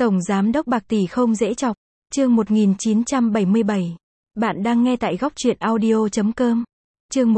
Tổng giám đốc bạc tỷ không dễ chọc. Chương 1977. Bạn đang nghe tại góc truyện audio.com. Chương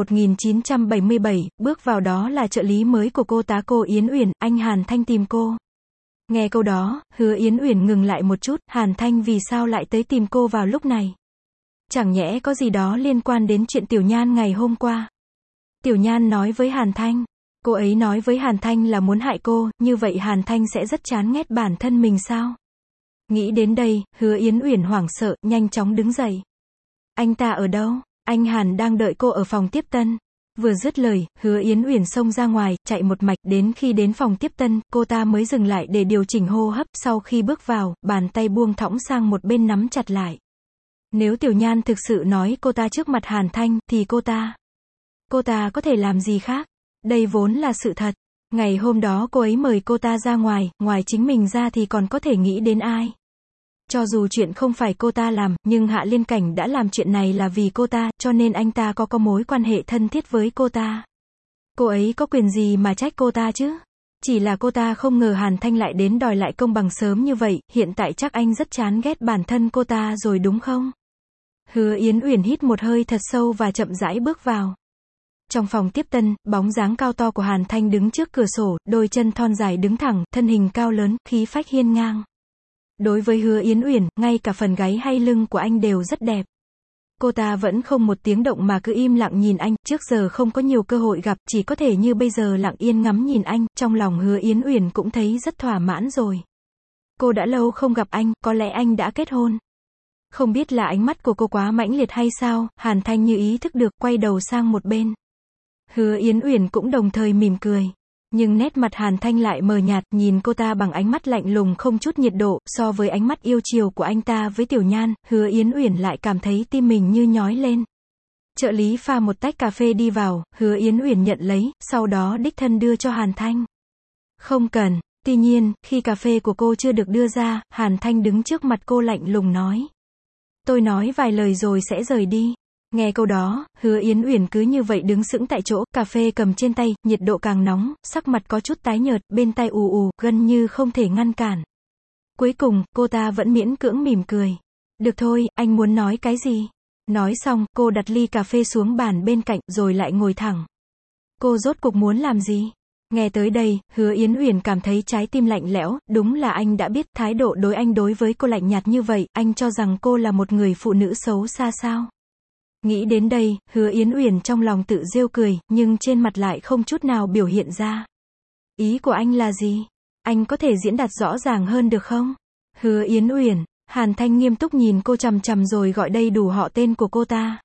1977, bước vào đó là trợ lý mới của cô tá cô Yến Uyển, anh Hàn Thanh tìm cô. Nghe câu đó, Hứa Yến Uyển ngừng lại một chút, Hàn Thanh vì sao lại tới tìm cô vào lúc này? Chẳng nhẽ có gì đó liên quan đến chuyện Tiểu Nhan ngày hôm qua? Tiểu Nhan nói với Hàn Thanh. Cô ấy nói với Hàn Thanh là muốn hại cô, như vậy Hàn Thanh sẽ rất chán ghét bản thân mình sao? Nghĩ đến đây, Hứa Yến Uyển hoảng sợ, nhanh chóng đứng dậy. Anh ta ở đâu? Anh Hàn đang đợi cô ở phòng tiếp tân. Vừa dứt lời, Hứa Yến Uyển xông ra ngoài, chạy một mạch, đến khi đến phòng tiếp tân, cô ta mới dừng lại để điều chỉnh hô hấp, sau khi bước vào, bàn tay buông thõng sang một bên nắm chặt lại. Nếu Tiểu Nhan thực sự nói cô ta trước mặt Hàn Thanh, thì cô ta có thể làm gì khác? Đây vốn là sự thật. Ngày hôm đó cô ấy mời cô ta ra ngoài, ngoài chính mình ra thì còn có thể nghĩ đến ai? Cho dù chuyện không phải cô ta làm, nhưng Hạ Liên Cảnh đã làm chuyện này là vì cô ta, cho nên anh ta có mối quan hệ thân thiết với cô ta. Cô ấy có quyền gì mà trách cô ta chứ? Chỉ là cô ta không ngờ Hàn Thanh lại đến đòi lại công bằng sớm như vậy, hiện tại chắc anh rất chán ghét bản thân cô ta rồi đúng không? Hứa Yến Uyển hít một hơi thật sâu và chậm rãi bước vào. Trong phòng tiếp tân, bóng dáng cao to của Hàn Thanh đứng trước cửa sổ, đôi chân thon dài đứng thẳng, thân hình cao lớn, khí phách hiên ngang. Đối với Hứa Yến Uyển, ngay cả phần gáy hay lưng của anh đều rất đẹp. Cô ta vẫn không một tiếng động mà cứ im lặng nhìn anh, trước giờ không có nhiều cơ hội gặp, chỉ có thể như bây giờ lặng yên ngắm nhìn anh, trong lòng Hứa Yến Uyển cũng thấy rất thỏa mãn rồi. Cô đã lâu không gặp anh, có lẽ anh đã kết hôn. Không biết là ánh mắt của cô quá mãnh liệt hay sao, Hàn Thanh như ý thức được, quay đầu sang một bên. Hứa Yến Uyển cũng đồng thời mỉm cười. Nhưng nét mặt Hàn Thanh lại mờ nhạt, nhìn cô ta bằng ánh mắt lạnh lùng không chút nhiệt độ, so với ánh mắt yêu chiều của anh ta với Tiểu Nhan, Hứa Yến Uyển lại cảm thấy tim mình như nhói lên. Trợ lý pha một tách cà phê đi vào, Hứa Yến Uyển nhận lấy, sau đó đích thân đưa cho Hàn Thanh. Không cần. Tuy nhiên, khi cà phê của cô chưa được đưa ra, Hàn Thanh đứng trước mặt cô lạnh lùng nói. Tôi nói vài lời rồi sẽ rời đi. Nghe câu đó, Hứa Yến Uyển cứ như vậy đứng sững tại chỗ, cà phê cầm trên tay, nhiệt độ càng nóng, sắc mặt có chút tái nhợt, bên tai ù ù, gần như không thể ngăn cản. Cuối cùng, cô ta vẫn miễn cưỡng mỉm cười. Được thôi, anh muốn nói cái gì? Nói xong, cô đặt ly cà phê xuống bàn bên cạnh, rồi lại ngồi thẳng. Cô rốt cuộc muốn làm gì? Nghe tới đây, Hứa Yến Uyển cảm thấy trái tim lạnh lẽo, đúng là anh đã biết, thái độ đối với cô lạnh nhạt như vậy, anh cho rằng cô là một người phụ nữ xấu xa sao? Nghĩ đến đây, Hứa Yến Uyển trong lòng tự giễu cười, nhưng trên mặt lại không chút nào biểu hiện ra. Ý của anh là gì? Anh có thể diễn đạt rõ ràng hơn được không? Hứa Yến Uyển, Hàn Thanh nghiêm túc nhìn cô chằm chằm rồi gọi đầy đủ họ tên của cô ta.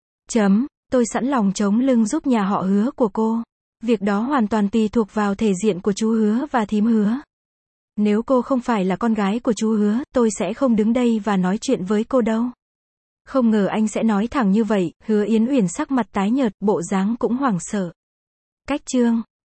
Tôi sẵn lòng chống lưng giúp nhà họ Hứa của cô. Việc đó hoàn toàn tùy thuộc vào thể diện của chú Hứa và thím Hứa. Nếu cô không phải là con gái của chú Hứa, tôi sẽ không đứng đây và nói chuyện với cô đâu. Không ngờ anh sẽ nói thẳng như vậy, Hứa Yến Uyển sắc mặt tái nhợt, bộ dáng cũng hoảng sợ. Cách chương